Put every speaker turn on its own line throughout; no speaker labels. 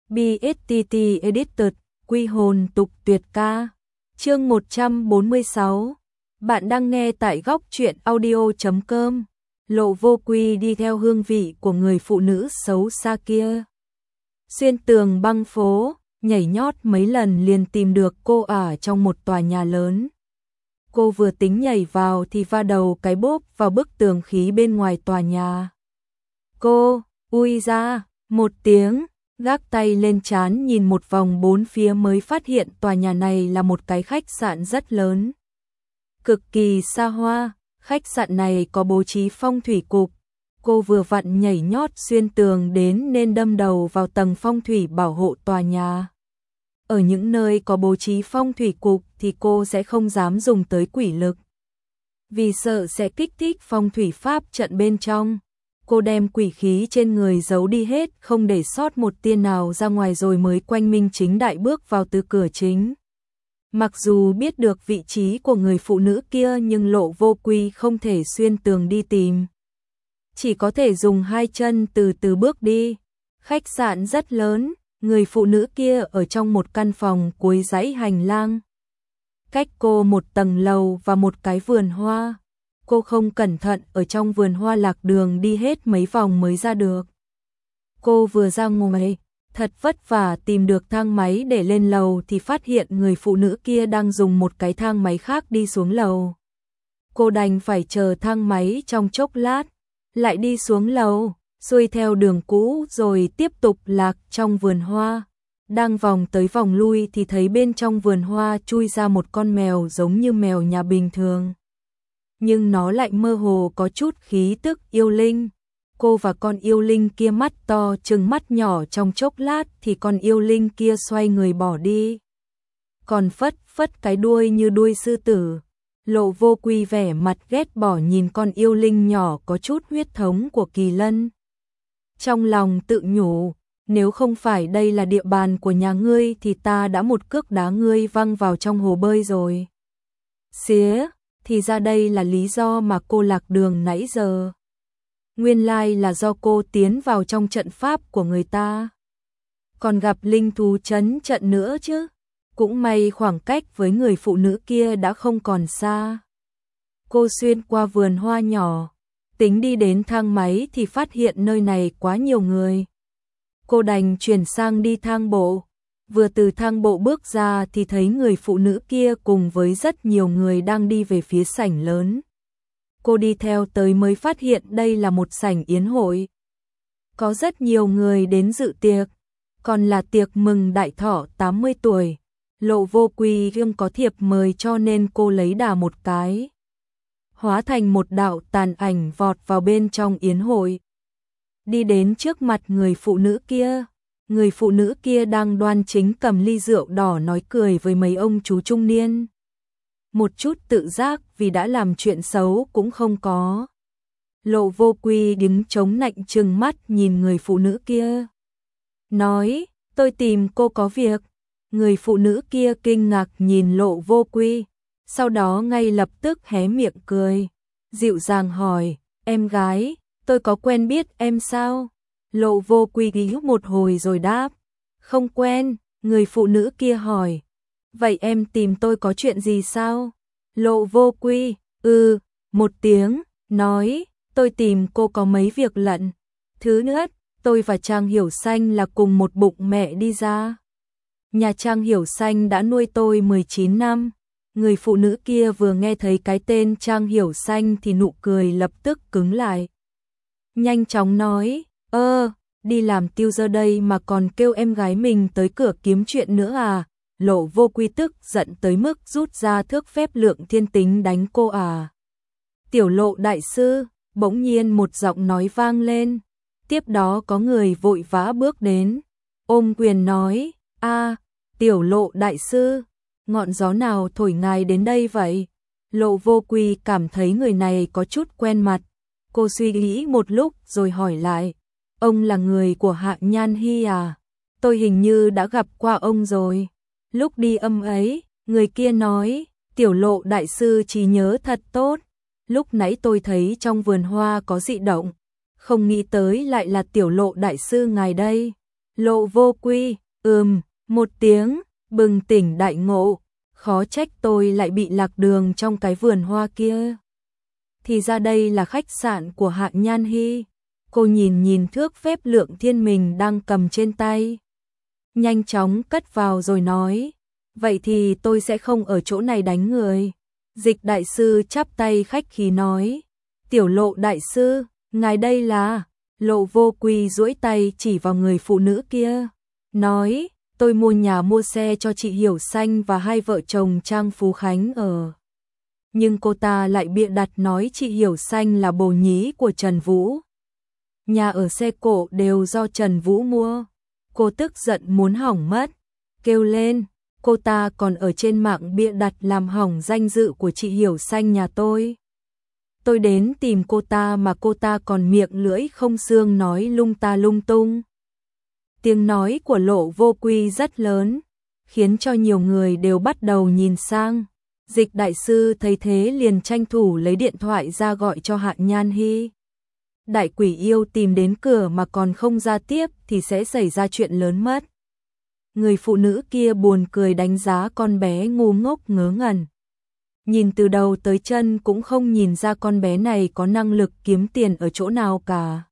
BSTT Edited, quy hồn tục tuyệt ca. Chương 146. Bạn đang nghe tại góc truyện audio.com. Lộ Vô Quy đi theo hương vị của người phụ nữ xấu xa kia. Xuyên tường băng phố, nhảy nhót mấy lần liền tìm được cô ở trong một tòa nhà lớn. Cô vừa tính nhảy vào thì va đầu cái bốp vào bức tường khí bên ngoài tòa nhà. Cô, ui ra, một tiếng, gác tay lên trán nhìn một vòng bốn phía mới phát hiện tòa nhà này là một cái khách sạn rất lớn. Cực kỳ xa hoa, khách sạn này có bố trí phong thủy cục. Cô vừa vặn nhảy nhót xuyên tường đến nên đâm đầu vào tầng phong thủy bảo hộ tòa nhà. Ở những nơi có bố trí phong thủy cục thì cô sẽ không dám dùng tới quỷ lực, vì sợ sẽ kích thích phong thủy pháp trận bên trong. Cô đem quỷ khí trên người giấu đi hết, không để sót một tia nào ra ngoài rồi mới quanh minh chính đại bước vào từ cửa chính. Mặc dù biết được vị trí của người phụ nữ kia nhưng Lộ Vô Quy không thể xuyên tường đi tìm. Chỉ có thể dùng hai chân từ từ bước đi. Khách sạn rất lớn, người phụ nữ kia ở trong một căn phòng cuối dãy hành lang. Cách cô một tầng lầu và một cái vườn hoa. Cô không cẩn thận ở trong vườn hoa lạc đường đi hết mấy vòng mới ra được. Cô vừa ra ngoài, thật vất vả tìm được thang máy để lên lầu thì phát hiện người phụ nữ kia đang dùng một cái thang máy khác đi xuống lầu. Cô đành phải chờ thang máy trong chốc lát, lại đi xuống lầu, xuôi theo đường cũ rồi tiếp tục lạc trong vườn hoa. Đang vòng tới vòng lui thì thấy bên trong vườn hoa chui ra một con mèo giống như mèo nhà bình thường. Nhưng nó lại mơ hồ có chút khí tức yêu linh. Cô và con yêu linh kia mắt to trừng mắt nhỏ trong chốc lát thì con yêu linh kia xoay người bỏ đi. Còn phất phất cái đuôi như đuôi sư tử. Lộ Vô Quy vẻ mặt ghét bỏ nhìn con yêu linh nhỏ có chút huyết thống của kỳ lân. Trong lòng tự nhủ, nếu không phải đây là địa bàn của nhà ngươi thì ta đã một cước đá ngươi văng vào trong hồ bơi rồi. Xía, thì ra đây là lý do mà cô lạc đường nãy giờ. Nguyên lai là do cô tiến vào trong trận pháp của người ta. Còn gặp linh thú trấn trận nữa chứ. Cũng may khoảng cách với người phụ nữ kia đã không còn xa. Cô xuyên qua vườn hoa nhỏ, tính đi đến thang máy thì phát hiện nơi này quá nhiều người. Cô đành chuyển sang đi thang bộ. Vừa từ thang bộ bước ra thì thấy người phụ nữ kia cùng với rất nhiều người đang đi về phía sảnh lớn. Cô đi theo tới mới phát hiện đây là một sảnh yến hội. Có rất nhiều người đến dự tiệc, còn là tiệc mừng đại thọ 80 tuổi. Lộ Vô Quy riêng có thiệp mời cho nên cô lấy đà một cái. Hóa thành một đạo tàn ảnh vọt vào bên trong yến hội. Đi đến trước mặt người phụ nữ kia. Người phụ nữ kia đang đoan chính cầm ly rượu đỏ nói cười với mấy ông chú trung niên. Một chút tự giác vì đã làm chuyện xấu cũng không có. Lộ Vô Quy đứng chống nạnh trừng mắt nhìn người phụ nữ kia. Nói, tôi tìm cô có việc. Người phụ nữ kia kinh ngạc nhìn Lộ Vô Quy. Sau đó ngay lập tức hé miệng cười. Dịu dàng hỏi, em gái, tôi có quen biết em sao? Lộ Vô Quy ghi một hồi rồi đáp. Không quen, người phụ nữ kia hỏi. Vậy em tìm tôi có chuyện gì sao? Lộ Vô Quy, một tiếng, nói, tôi tìm cô có mấy việc lận. Thứ nhất, tôi và Trang Hiểu Xanh là cùng một bụng mẹ đi ra. Nhà Trang Hiểu Xanh đã nuôi tôi 19 năm. Người phụ nữ kia vừa nghe thấy cái tên Trang Hiểu Xanh thì nụ cười lập tức cứng lại. Nhanh chóng nói, đi làm tiêu giờ đây mà còn kêu em gái mình tới cửa kiếm chuyện nữa à? Lộ Vô Quy tức giận tới mức rút ra thước phép lượng thiên tính đánh cô à. Tiểu Lộ đại sư, bỗng nhiên một giọng nói vang lên. Tiếp đó có người vội vã bước đến, ôm quyền nói, Tiểu Lộ đại sư, ngọn gió nào thổi ngài đến đây vậy? Lộ Vô Quy cảm thấy người này có chút quen mặt. Cô suy nghĩ một lúc rồi hỏi lại, ông là người của Hạ Nhan Hy à? Tôi hình như đã gặp qua ông rồi. Lúc đi âm ấy, người kia nói, Tiểu Lộ đại sư trí nhớ thật tốt. Lúc nãy tôi thấy trong vườn hoa có dị động, không nghĩ tới lại là Tiểu Lộ đại sư ngài đây. Lộ Vô Quy, một tiếng, bừng tỉnh đại ngộ, khó trách tôi lại bị lạc đường trong cái vườn hoa kia. Thì ra đây là khách sạn của Hạ Nhan Hy. Cô nhìn thước phép lượng thiên mình đang cầm trên tay. Nhanh chóng cất vào rồi nói, vậy thì tôi sẽ không ở chỗ này đánh người. Dịch đại sư chắp tay khách khí nói, tiểu Lộ đại sư, ngài đây là... Lộ Vô Quy duỗi tay chỉ vào người phụ nữ kia, nói, tôi mua nhà mua xe cho chị Hiểu Xanh và hai vợ chồng Trang Phú Khánh ở. Nhưng cô ta lại bịa đặt nói chị Hiểu Xanh là bồ nhí của Trần Vũ. Nhà ở xe cộ đều do Trần Vũ mua. Cô tức giận muốn hỏng mất, kêu lên, cô ta còn ở trên mạng bịa đặt làm hỏng danh dự của chị Hiểu Xanh nhà tôi. Tôi đến tìm cô ta mà cô ta còn miệng lưỡi không xương nói lung ta lung tung. Tiếng nói của Lộ Vô Quy rất lớn, khiến cho nhiều người đều bắt đầu nhìn sang. Dịch đại sư thấy thế liền tranh thủ lấy điện thoại ra gọi cho Hạ Nhan Hy. Đại quỷ yêu tìm đến cửa mà còn không ra tiếp thì sẽ xảy ra chuyện lớn mất. Người phụ nữ kia buồn cười đánh giá con bé ngu ngốc ngớ ngẩn. Nhìn từ đầu tới chân cũng không nhìn ra con bé này có năng lực kiếm tiền ở chỗ nào cả.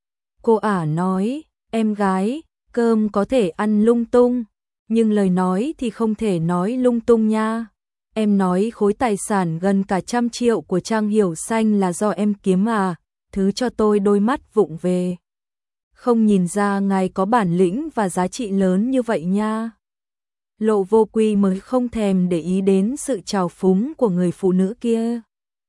Cô ả nói, em gái, cơm có thể ăn lung tung, nhưng lời nói thì không thể nói lung tung nha. Em nói khối tài sản gần cả 100 triệu của Trang Hiểu Xanh là do em kiếm à, thứ cho tôi đôi mắt vụng về. Không nhìn ra ngài có bản lĩnh và giá trị lớn như vậy nha. Lộ Vô Quy mới không thèm để ý đến sự trào phúng của người phụ nữ kia.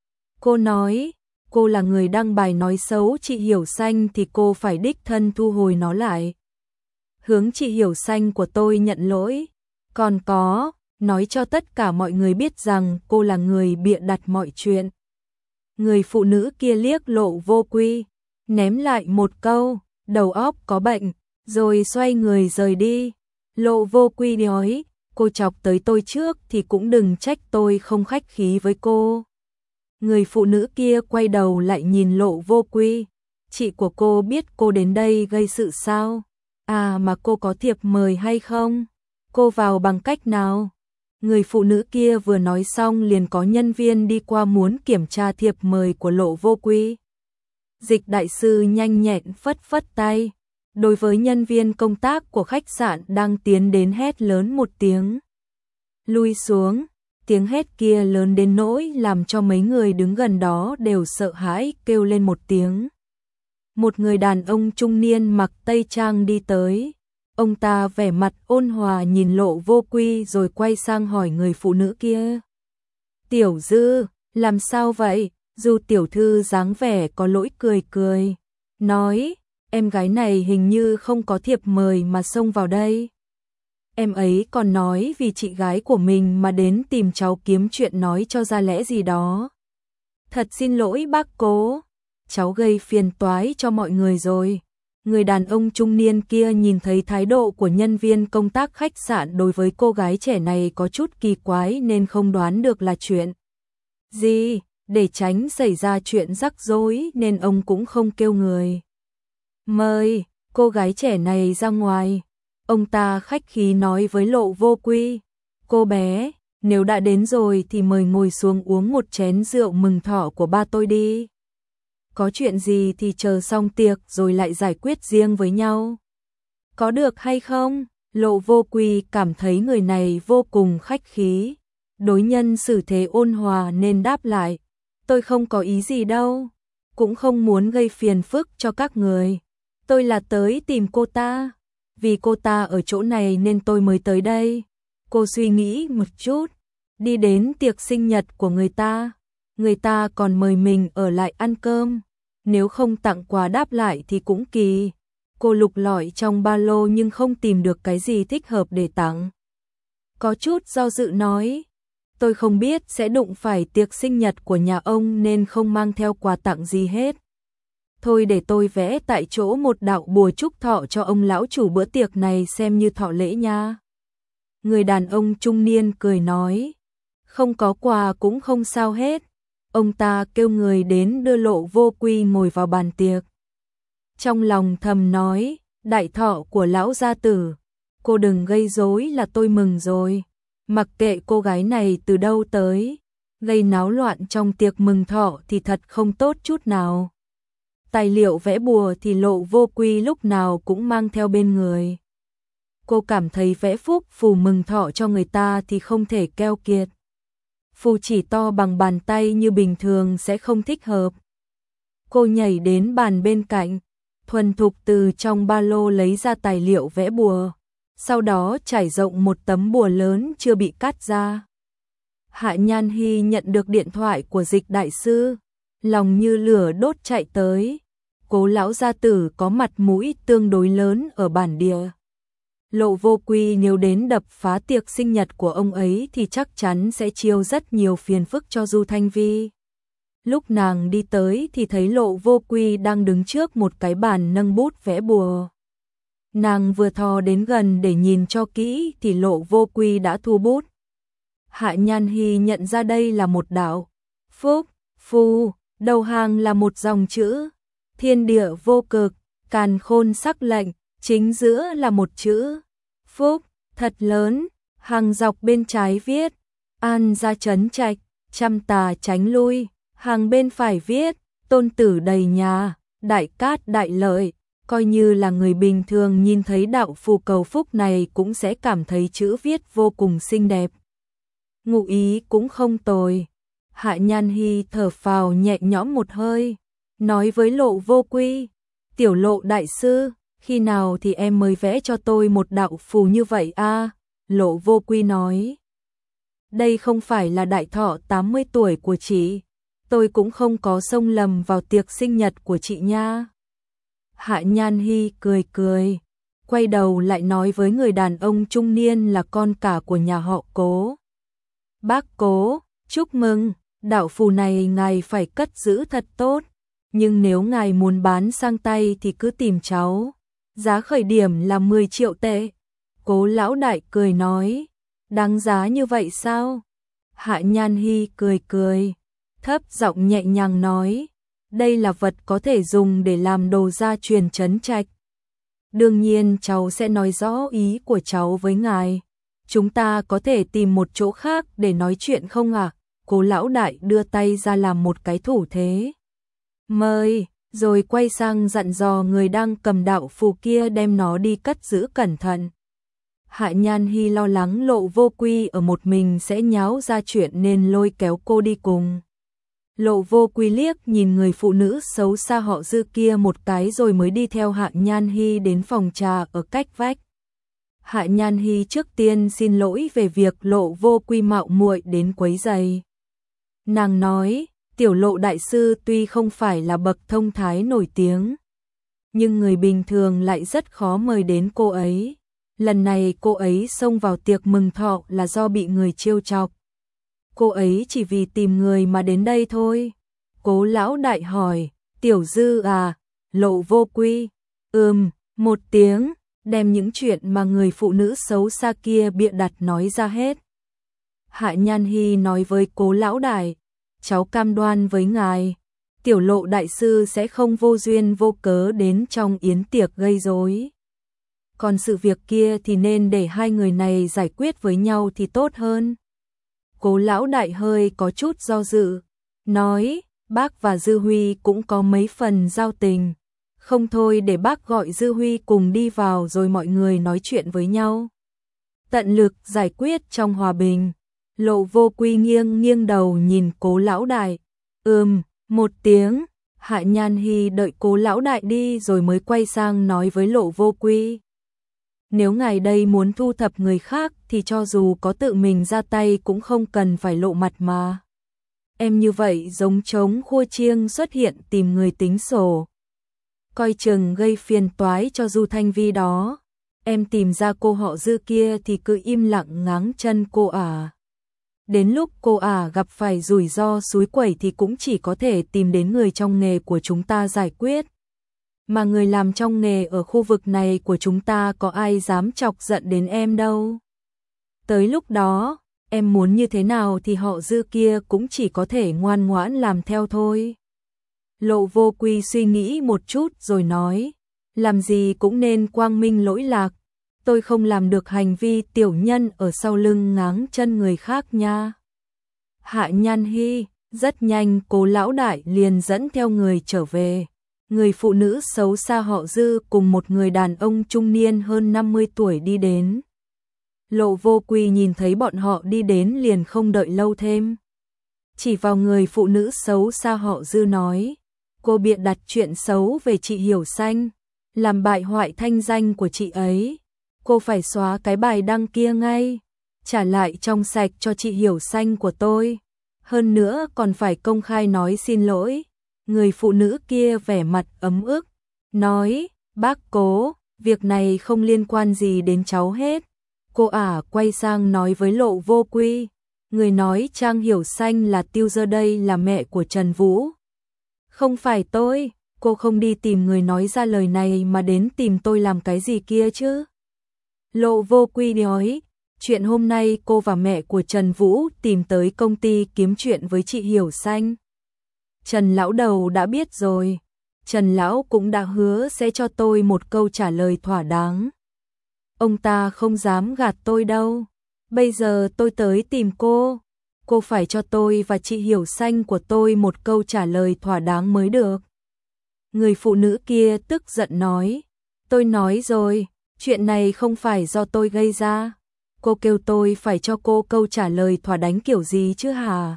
Cô nói, cô là người đăng bài nói xấu chị Hiểu Xanh thì cô phải đích thân thu hồi nó lại. Hướng chị Hiểu Xanh của tôi nhận lỗi. Còn có, nói cho tất cả mọi người biết rằng cô là người bịa đặt mọi chuyện. Người phụ nữ kia liếc Lộ Vô Quy, ném lại một câu, đầu óc có bệnh, rồi xoay người rời đi. Lộ Vô Quy nói, cô chọc tới tôi trước thì cũng đừng trách tôi không khách khí với cô. Người phụ nữ kia quay đầu lại nhìn Lộ Vô Quy, chị của cô biết cô đến đây gây sự sao? À mà cô có thiệp mời hay không? Cô vào bằng cách nào? Người phụ nữ kia vừa nói xong liền có nhân viên đi qua muốn kiểm tra thiệp mời của Lộ Vô Quy. Dịch đại sư nhanh nhẹn phất phất tay. Đối với nhân viên công tác của khách sạn đang tiến đến hét lớn một tiếng. Lui xuống, tiếng hét kia lớn đến nỗi làm cho mấy người đứng gần đó đều sợ hãi kêu lên một tiếng. Một người đàn ông trung niên mặc tây trang đi tới. Ông ta vẻ mặt ôn hòa nhìn Lộ Vô Quy rồi quay sang hỏi người phụ nữ kia. Tiểu Dư, làm sao vậy? Dù tiểu thư dáng vẻ có lỗi cười cười. Nói, em gái này hình như không có thiệp mời mà xông vào đây. Em ấy còn nói vì chị gái của mình mà đến tìm cháu kiếm chuyện nói cho ra lẽ gì đó. Thật xin lỗi bác Cố, cháu gây phiền toái cho mọi người rồi. Người đàn ông trung niên kia nhìn thấy thái độ của nhân viên công tác khách sạn đối với cô gái trẻ này có chút kỳ quái nên không đoán được là chuyện gì, để tránh xảy ra chuyện rắc rối nên ông cũng không kêu người. Mời cô gái trẻ này ra ngoài. Ông ta khách khí nói với Lộ Vô Quy. Cô bé, nếu đã đến rồi thì mời ngồi xuống uống một chén rượu mừng thọ của ba tôi đi. Có chuyện gì thì chờ xong tiệc rồi lại giải quyết riêng với nhau. Có được hay không? Lộ Vô Quy cảm thấy người này vô cùng khách khí. Đối nhân xử thế ôn hòa nên đáp lại. Tôi không có ý gì đâu. Cũng không muốn gây phiền phức cho các người. Tôi là tới tìm cô ta. Vì cô ta ở chỗ này nên tôi mới tới đây. Cô suy nghĩ một chút. Đi đến tiệc sinh nhật của người ta còn mời mình ở lại ăn cơm. Nếu không tặng quà đáp lại thì cũng kỳ. Cô lục lọi trong ba lô nhưng không tìm được cái gì thích hợp để tặng. Có chút do dự nói. Tôi không biết sẽ đụng phải tiệc sinh nhật của nhà ông nên không mang theo quà tặng gì hết. Thôi để tôi vẽ tại chỗ một đạo bùa chúc thọ cho ông lão chủ bữa tiệc này xem như thọ lễ nha. Người đàn ông trung niên cười nói. Không có quà cũng không sao hết. Ông ta kêu người đến đưa Lộ Vô Quy ngồi vào bàn tiệc. Trong lòng thầm nói, đại thọ của lão gia tử. Cô đừng gây rối là tôi mừng rồi. Mặc kệ cô gái này từ đâu tới, gây náo loạn trong tiệc mừng thọ thì thật không tốt chút nào. Tài liệu vẽ bùa thì Lộ Vô Quy lúc nào cũng mang theo bên người. Cô cảm thấy vẽ phúc phù mừng thọ cho người ta thì không thể keo kiệt. Phù chỉ to bằng bàn tay như bình thường sẽ không thích hợp. Cô nhảy đến bàn bên cạnh, thuần thục từ trong ba lô lấy ra tài liệu vẽ bùa, sau đó trải rộng một tấm bùa lớn chưa bị cắt ra. Hạ Nhan Hy nhận được điện thoại của Dịch đại sư, lòng như lửa đốt chạy tới. Cố lão gia tử có mặt mũi tương đối lớn ở bản địa. Lộ Vô Quy nếu đến đập phá tiệc sinh nhật của ông ấy thì chắc chắn sẽ chiêu rất nhiều phiền phức cho Du Thanh Vi. Lúc nàng đi tới thì thấy Lộ Vô Quy đang đứng trước một cái bàn nâng bút vẽ bùa. Nàng vừa thò đến gần để nhìn cho kỹ thì Lộ Vô Quy đã thu bút. Hạ Nhan Hy nhận ra đây là một đạo phúc, phù, đầu hàng là một dòng chữ thiên địa vô cực, càn khôn sắc lệnh, chính giữa là một chữ phúc thật lớn, hàng dọc bên trái viết an gia trấn trạch, trăm tà tránh lui, hàng bên phải viết tôn tử đầy nhà, đại cát đại lợi. Coi như là người bình thường nhìn thấy đạo phù cầu phúc này cũng sẽ cảm thấy chữ viết vô cùng xinh đẹp. Ngụ ý cũng không tồi. Hạ Nhan Hy thở phào nhẹ nhõm một hơi, nói với Lộ Vô Quy, tiểu Lộ đại sư, khi nào thì em mới vẽ cho tôi một đạo phù như vậy a? Lộ Vô Quy nói, đây không phải là đại thọ 80 tuổi của chị, tôi cũng không có xông lầm vào tiệc sinh nhật của chị nha. Hạ Nhan Hy cười cười, quay đầu lại nói với người đàn ông trung niên là con cả của nhà họ Cố. Bác Cố, chúc mừng, đạo phù này ngài phải cất giữ thật tốt, nhưng nếu ngài muốn bán sang tay thì cứ tìm cháu, giá khởi điểm là 10 triệu tệ. Cố lão đại cười nói, đáng giá như vậy sao? Hạ Nhan Hy cười cười, thấp giọng nhẹ nhàng nói, đây là vật có thể dùng để làm đồ gia truyền trấn trạch. Đương nhiên cháu sẽ nói rõ ý của cháu với ngài. Chúng ta có thể tìm một chỗ khác để nói chuyện không ạ? Cố lão đại đưa tay ra làm một cái thủ thế. Mời, rồi quay sang dặn dò người đang cầm đạo phù kia đem nó đi cất giữ cẩn thận. Hạ Nhan Hy lo lắng Lộ Vô Quy ở một mình sẽ nháo ra chuyện nên lôi kéo cô đi cùng. Lộ Vô Quy liếc nhìn người phụ nữ xấu xa họ Dư kia một cái rồi mới đi theo Hạ Nhan Hy đến phòng trà ở cách vách. Hạ Nhan Hy trước tiên xin lỗi về việc Lộ Vô Quy mạo muội đến quấy rầy. Nàng nói, tiểu Lộ đại sư tuy không phải là bậc thông thái nổi tiếng, nhưng người bình thường lại rất khó mời đến cô ấy. Lần này cô ấy xông vào tiệc mừng thọ là do bị người trêu chọc. Cô ấy chỉ vì tìm người mà đến đây thôi. Cố lão đại hỏi, tiểu Dư à? Lộ Vô Quy, một tiếng, đem những chuyện mà người phụ nữ xấu xa kia bịa đặt nói ra hết. Hạ Nhan Hy nói với cố lão đại, cháu cam đoan với ngài, tiểu Lộ đại sư sẽ không vô duyên vô cớ đến trong yến tiệc gây rối. Còn sự việc kia thì nên để hai người này giải quyết với nhau thì tốt hơn. Cố lão đại hơi có chút do dự, nói, bác và Dư Huy cũng có mấy phần giao tình. Không thôi để bác gọi Dư Huy cùng đi vào rồi mọi người nói chuyện với nhau. Tận lực giải quyết trong hòa bình. Lộ Vô Quy nghiêng đầu nhìn cố lão đại. Một tiếng. Hạ Nhan Hy đợi cố lão đại đi rồi mới quay sang nói với Lộ Vô Quy. Nếu ngài đây muốn thu thập người khác thì cho dù có tự mình ra tay cũng không cần phải lộ mặt mà. Em như vậy giống trống khua chiêng xuất hiện tìm người tính sổ. Coi chừng gây phiền toái cho Du Thanh Vi đó. Em tìm ra cô họ Dư kia thì cứ im lặng ngáng chân cô à. Đến lúc cô à gặp phải rủi ro xúi quẩy thì cũng chỉ có thể tìm đến người trong nghề của chúng ta giải quyết. Mà người làm trong nghề ở khu vực này của chúng ta có ai dám chọc giận đến em đâu. Tới lúc đó, em muốn như thế nào thì họ Dư kia cũng chỉ có thể ngoan ngoãn làm theo thôi. Lộ Vô Quy suy nghĩ một chút rồi nói, làm gì cũng nên quang minh lỗi lạc, tôi không làm được hành vi tiểu nhân ở sau lưng ngáng chân người khác nha. Hạ Nhan Hy, rất nhanh Cố lão đại liền dẫn theo người trở về. Người phụ nữ xấu xa họ Dư cùng một người đàn ông trung niên hơn 50 tuổi đi đến. Lộ Vô Quy nhìn thấy bọn họ đi đến liền không đợi lâu thêm. Chỉ vào người phụ nữ xấu xa họ Dư nói, cô bịa đặt chuyện xấu về chị Hiểu Xanh, làm bại hoại thanh danh của chị ấy. Cô phải xóa cái bài đăng kia ngay, trả lại trong sạch cho chị Hiểu Xanh của tôi. Hơn nữa còn phải công khai nói xin lỗi. Người phụ nữ kia vẻ mặt ấm ức, nói, bác Cố, việc này không liên quan gì đến cháu hết. Cô ả quay sang nói với Lộ Vô Quy, người nói Trang Hiểu Xanh là Tiêu Dơ đây là mẹ của Trần Vũ. Không phải tôi, cô không đi tìm người nói ra lời này mà đến tìm tôi làm cái gì kia chứ. Lộ Vô Quy nói, chuyện hôm nay cô và mẹ của Trần Vũ tìm tới công ty kiếm chuyện với chị Hiểu Xanh. Trần lão đầu đã biết rồi, Trần lão cũng đã hứa sẽ cho tôi một câu trả lời thỏa đáng. Ông ta không dám gạt tôi đâu, bây giờ tôi tới tìm cô phải cho tôi và chị Hiểu Xanh của tôi một câu trả lời thỏa đáng mới được. Người phụ nữ kia tức giận nói, tôi nói rồi, chuyện này không phải do tôi gây ra. Cô kêu tôi phải cho cô câu trả lời thỏa đáng kiểu gì chứ hả?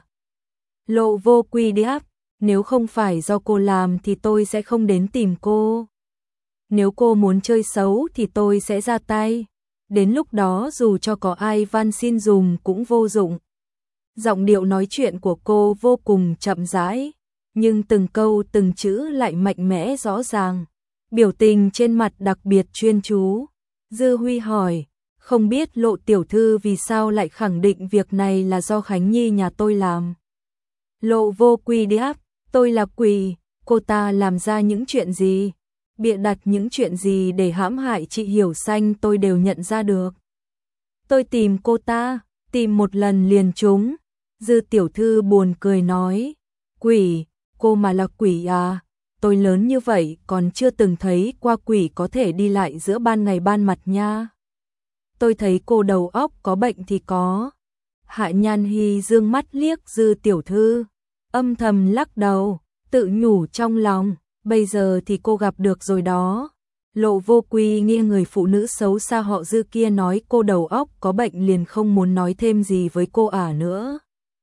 Lộ Vô Quy đáp, nếu không phải do cô làm thì tôi sẽ không đến tìm cô. Nếu cô muốn chơi xấu thì tôi sẽ ra tay. Đến lúc đó dù cho có ai van xin dùm cũng vô dụng. Giọng điệu nói chuyện của cô vô cùng chậm rãi, nhưng từng câu từng chữ lại mạnh mẽ rõ ràng. Biểu tình trên mặt đặc biệt chuyên chú. Dư Huy hỏi, không biết Lộ tiểu thư vì sao lại khẳng định việc này là do Khánh Nhi nhà tôi làm. Lộ Vô Quy đáp, tôi là quỷ, cô ta làm ra những chuyện gì, bịa đặt những chuyện gì để hãm hại chị Hiểu Xanh tôi đều nhận ra được. Tôi tìm cô ta, tìm một lần liền trúng. Dư tiểu thư buồn cười nói, quỷ, cô mà là quỷ à, tôi lớn như vậy còn chưa từng thấy qua quỷ có thể đi lại giữa ban ngày ban mặt nha. Tôi thấy cô đầu óc có bệnh thì có. Hạ Nhan Hy dương mắt liếc Dư tiểu thư, âm thầm lắc đầu, tự nhủ trong lòng, bây giờ thì cô gặp được rồi đó. Lộ Vô Quy nghe người phụ nữ xấu xa họ Dư kia nói cô đầu óc có bệnh liền không muốn nói thêm gì với cô ả nữa.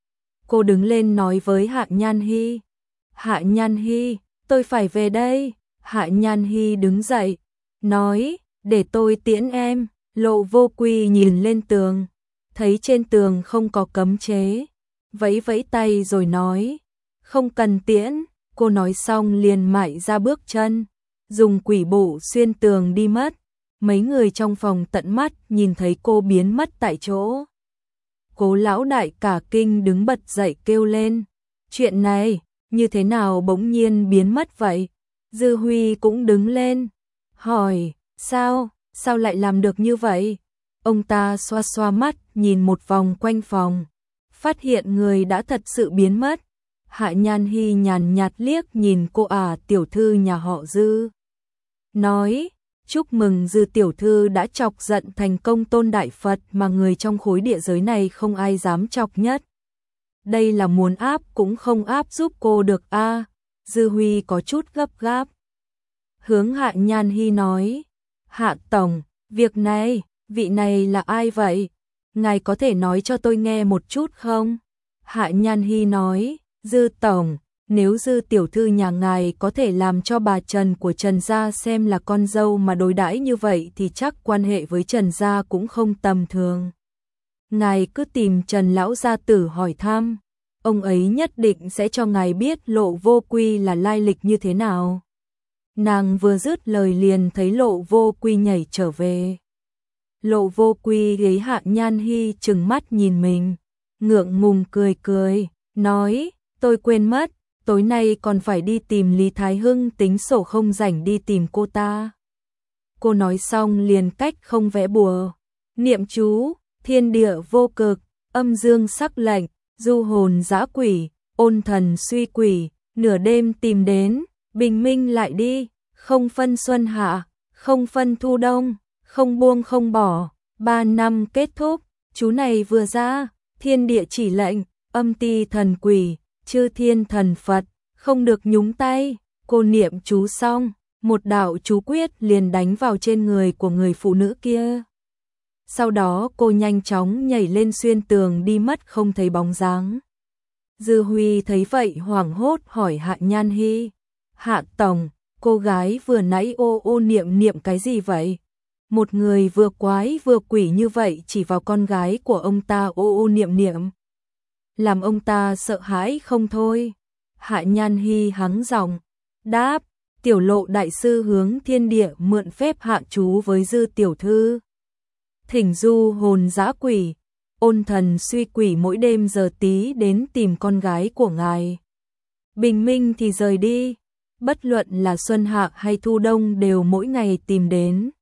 Cô đứng lên nói với Hạ Nhan Hy, Hạ Nhan Hy, tôi phải về đây. Hạ Nhan Hy đứng dậy, nói, để tôi tiễn em. Lộ Vô Quy nhìn lên tường, thấy trên tường không có cấm chế, vẫy vẫy tay rồi nói, không cần tiễn. Cô nói xong liền mại ra bước chân, dùng quỷ bộ xuyên tường đi mất. Mấy người trong phòng tận mắt nhìn thấy cô biến mất tại chỗ. Cố lão đại cả kinh đứng bật dậy kêu lên, chuyện này, như thế nào bỗng nhiên biến mất vậy? Dư Huy cũng đứng lên, hỏi, sao lại làm được như vậy? Ông ta xoa xoa mắt, nhìn một vòng quanh phòng, phát hiện người đã thật sự biến mất. Hạ Nhan Hy nhàn nhạt liếc nhìn cô ả tiểu thư nhà họ Dư, nói, chúc mừng Dư tiểu thư đã chọc giận thành công Tôn Đại Phật mà người trong khối địa giới này không ai dám chọc nhất. Đây là muốn áp cũng không áp giúp cô được a. Dư Huy có chút gấp gáp. Hướng Hạ Nhan Hy nói, Hạ tổng, việc này, vị này là ai vậy? Ngài có thể nói cho tôi nghe một chút không? Hạ Nhan Hy nói, Dư tổng, nếu Dư tiểu thư nhà ngài có thể làm cho bà Trần của Trần gia xem là con dâu mà đối đãi như vậy thì chắc quan hệ với Trần gia cũng không tầm thường. Ngài cứ tìm Trần lão gia tử hỏi thăm, ông ấy nhất định sẽ cho ngài biết Lộ Vô Quy là lai lịch như thế nào. Nàng vừa dứt lời liền thấy Lộ Vô Quy nhảy trở về. Lộ Vô Quy ghế Hạ Nhan Hy trừng mắt nhìn mình, ngượng ngùng cười cười, nói, tôi quên mất, tối nay còn phải đi tìm Lý Thái Hưng tính sổ không rảnh đi tìm cô ta. Cô nói xong liền cách không vẽ bùa, niệm chú, thiên địa vô cực, âm dương sắc lệnh, du hồn dã quỷ, ôn thần suy quỷ, nửa đêm tìm đến, bình minh lại đi, không phân xuân hạ, không phân thu đông, không buông không bỏ, 3 năm kết thúc, chú này vừa ra, thiên địa chỉ lệnh, âm ti thần quỷ, chư thiên thần Phật, không được nhúng tay, cô niệm chú xong, một đạo chú quyết liền đánh vào trên người của người phụ nữ kia. Sau đó cô nhanh chóng nhảy lên xuyên tường đi mất không thấy bóng dáng. Dư Huy thấy vậy hoảng hốt hỏi Hạ Nhan Hy, Hạ Tổng, cô gái vừa nãy ô ô niệm niệm cái gì vậy? Một người vừa quái vừa quỷ như vậy chỉ vào con gái của ông ta ô ô niệm niệm. Làm ông ta sợ hãi không thôi. Hạ Nhan Hy hắng giọng, đáp, Tiểu Lộ đại sư hướng thiên địa mượn phép hạ chú với Dư tiểu thư. Thỉnh du hồn dã quỷ, ôn thần suy quỷ mỗi đêm giờ tí đến tìm con gái của ngài. Bình minh thì rời đi, bất luận là xuân hạ hay thu đông đều mỗi ngày tìm đến.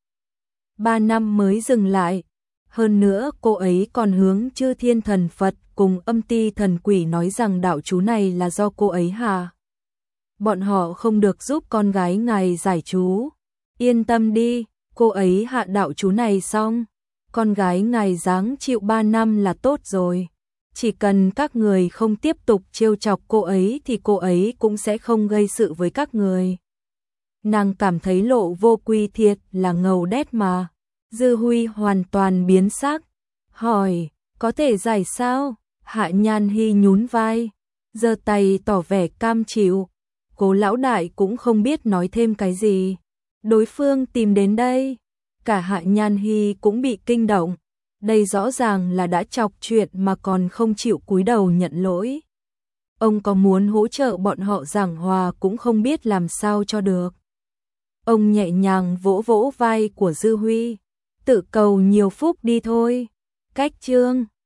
3 năm mới dừng lại, hơn nữa cô ấy còn hướng chư thiên thần Phật cùng âm ti thần quỷ nói rằng đạo chú này là do cô ấy hạ. Bọn họ không được giúp con gái ngài giải chú. Yên tâm đi, cô ấy hạ đạo chú này xong, con gái ngài giáng chịu 3 năm là tốt rồi. Chỉ cần các người không tiếp tục trêu chọc cô ấy thì cô ấy cũng sẽ không gây sự với các người. Nàng cảm thấy Lộ Vô Quy thiệt là ngầu đét mà. Dư Huy hoàn toàn biến sắc, hỏi, có thể giải sao? Hạ Nhan Hy nhún vai, giơ tay tỏ vẻ cam chịu. Cố lão đại cũng không biết nói thêm cái gì. Đối phương tìm đến đây, cả Hạ Nhan Hy cũng bị kinh động. Đây rõ ràng là đã chọc chuyện mà còn không chịu cúi đầu nhận lỗi. Ông có muốn hỗ trợ bọn họ giảng hòa cũng không biết làm sao cho được. Ông nhẹ nhàng vỗ vỗ vai của Dư Huy, tự cầu nhiều phúc đi thôi. Cách chương